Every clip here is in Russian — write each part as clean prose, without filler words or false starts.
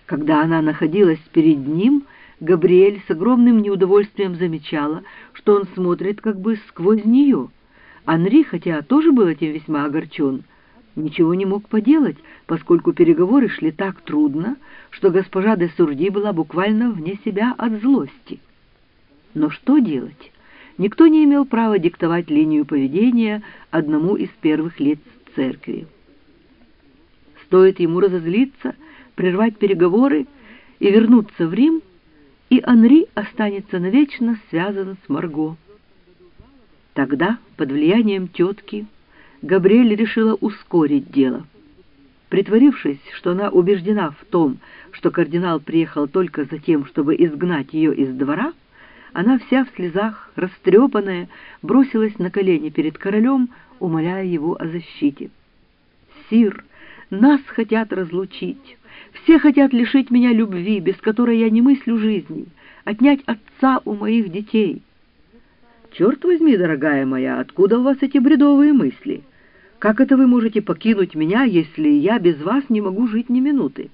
Когда она находилась перед ним, Габриэль с огромным неудовольствием замечала, что он смотрит как бы сквозь нее. Анри, хотя тоже был этим весьма огорчен, ничего не мог поделать, поскольку переговоры шли так трудно, что госпожа де Сурди была буквально вне себя от злости. Но что делать? Никто не имел права диктовать линию поведения одному из первых лиц церкви. Стоит ему разозлиться, прервать переговоры и вернуться в Рим, и Анри останется навечно связан с Марго. Тогда, под влиянием тетки, Габриэль решила ускорить дело. Притворившись, что она убеждена в том, что кардинал приехал только за тем, чтобы изгнать ее из двора, она вся в слезах, растрепанная, бросилась на колени перед королем, умоляя его о защите. «Сир, нас хотят разлучить. Все хотят лишить меня любви, без которой я не мыслю жизни, отнять отца у моих детей». «Черт возьми, дорогая моя, откуда у вас эти бредовые мысли? Как это вы можете покинуть меня, если я без вас не могу жить ни минуты?»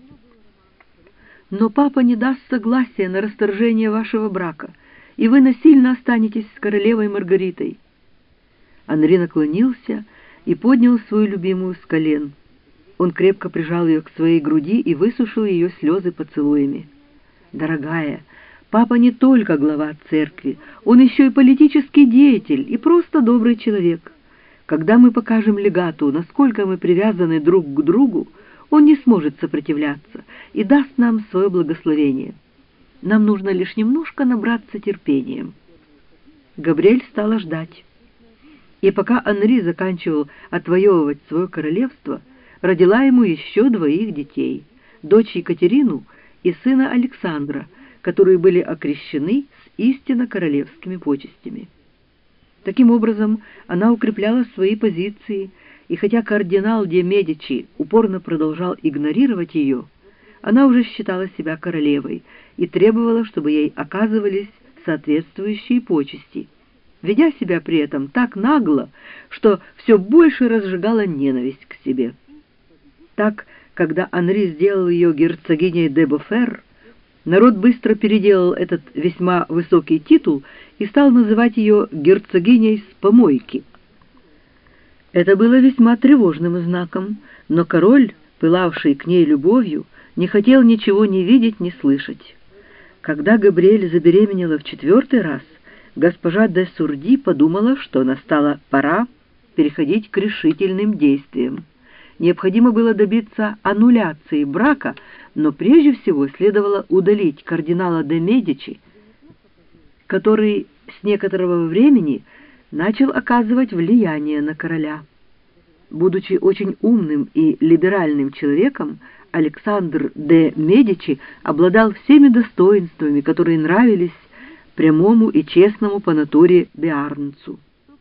«Но папа не даст согласия на расторжение вашего брака, и вы насильно останетесь с королевой Маргаритой». Анри наклонился и поднял свою любимую с колен. Он крепко прижал ее к своей груди и высушил ее слезы поцелуями. «Дорогая, папа не только глава церкви, он еще и политический деятель и просто добрый человек. Когда мы покажем легату, насколько мы привязаны друг к другу, он не сможет сопротивляться и даст нам свое благословение. Нам нужно лишь немножко набраться терпением». Габриэль стала ждать. И пока Анри заканчивал отвоевывать свое королевство, родила ему еще двоих детей, дочь Екатерину и сына Александра, которые были окрещены с истинно королевскими почестями. Таким образом, она укрепляла свои позиции, и хотя кардинал де Медичи упорно продолжал игнорировать ее, она уже считала себя королевой и требовала, чтобы ей оказывались соответствующие почести, ведя себя при этом так нагло, что все больше разжигала ненависть к себе. Так, когда Анри сделал ее герцогиней де Бофер, народ быстро переделал этот весьма высокий титул и стал называть ее герцогиней с помойки. Это было весьма тревожным знаком, но король, пылавший к ней любовью, не хотел ничего ни видеть, ни слышать. Когда Габриэль забеременела в 4-й раз, госпожа де Сурди подумала, что настала пора переходить к решительным действиям. Необходимо было добиться аннуляции брака, но прежде всего следовало удалить кардинала де Медичи, который с некоторого времени начал оказывать влияние на короля. Будучи очень умным и либеральным человеком, Александр де Медичи обладал всеми достоинствами, которые нравились прямому и честному по натуре Биарнцу.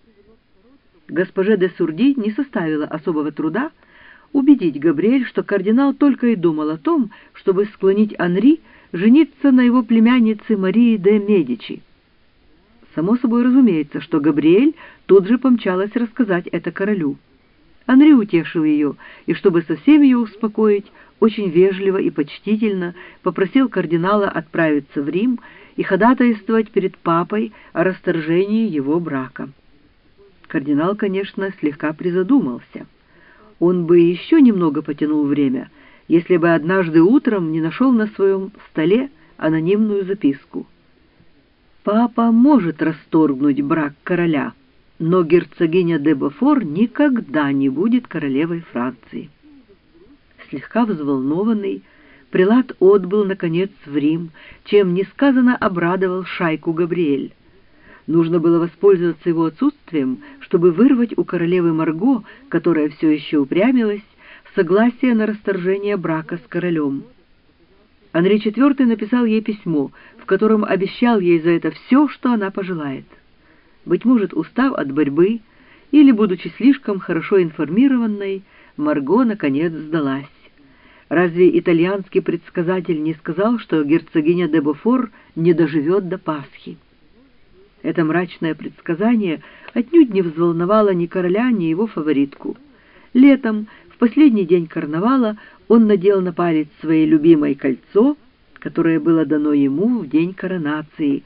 Госпоже де Сурди не составило особого труда убедить Габриэль, что кардинал только и думал о том, чтобы склонить Анри жениться на его племяннице Марии де Медичи. Само собой разумеется, что Габриэль тут же помчалась рассказать это королю. Анри утешил ее, и чтобы совсем ее успокоить, очень вежливо и почтительно попросил кардинала отправиться в Рим и ходатайствовать перед папой о расторжении его брака. Кардинал, конечно, слегка призадумался. Он бы еще немного потянул время, если бы однажды утром не нашел на своем столе анонимную записку. «Папа может расторгнуть брак короля, но герцогиня де Бофор никогда не будет королевой Франции». Слегка взволнованный, прелат отбыл, наконец, в Рим, чем несказанно обрадовал шайку Габриэль. Нужно было воспользоваться его отсутствием, чтобы вырвать у королевы Марго, которая все еще упрямилась, согласие на расторжение брака с королем. Анри IV написал ей письмо, в котором обещал ей за это все, что она пожелает. Быть может, устав от борьбы или, будучи слишком хорошо информированной, Марго наконец сдалась. Разве итальянский предсказатель не сказал, что герцогиня де Бофор не доживет до Пасхи? Это мрачное предсказание отнюдь не взволновало ни короля, ни его фаворитку. Летом, в последний день карнавала, Он надел на палец своей любимой кольцо, которое было дано ему в день коронации,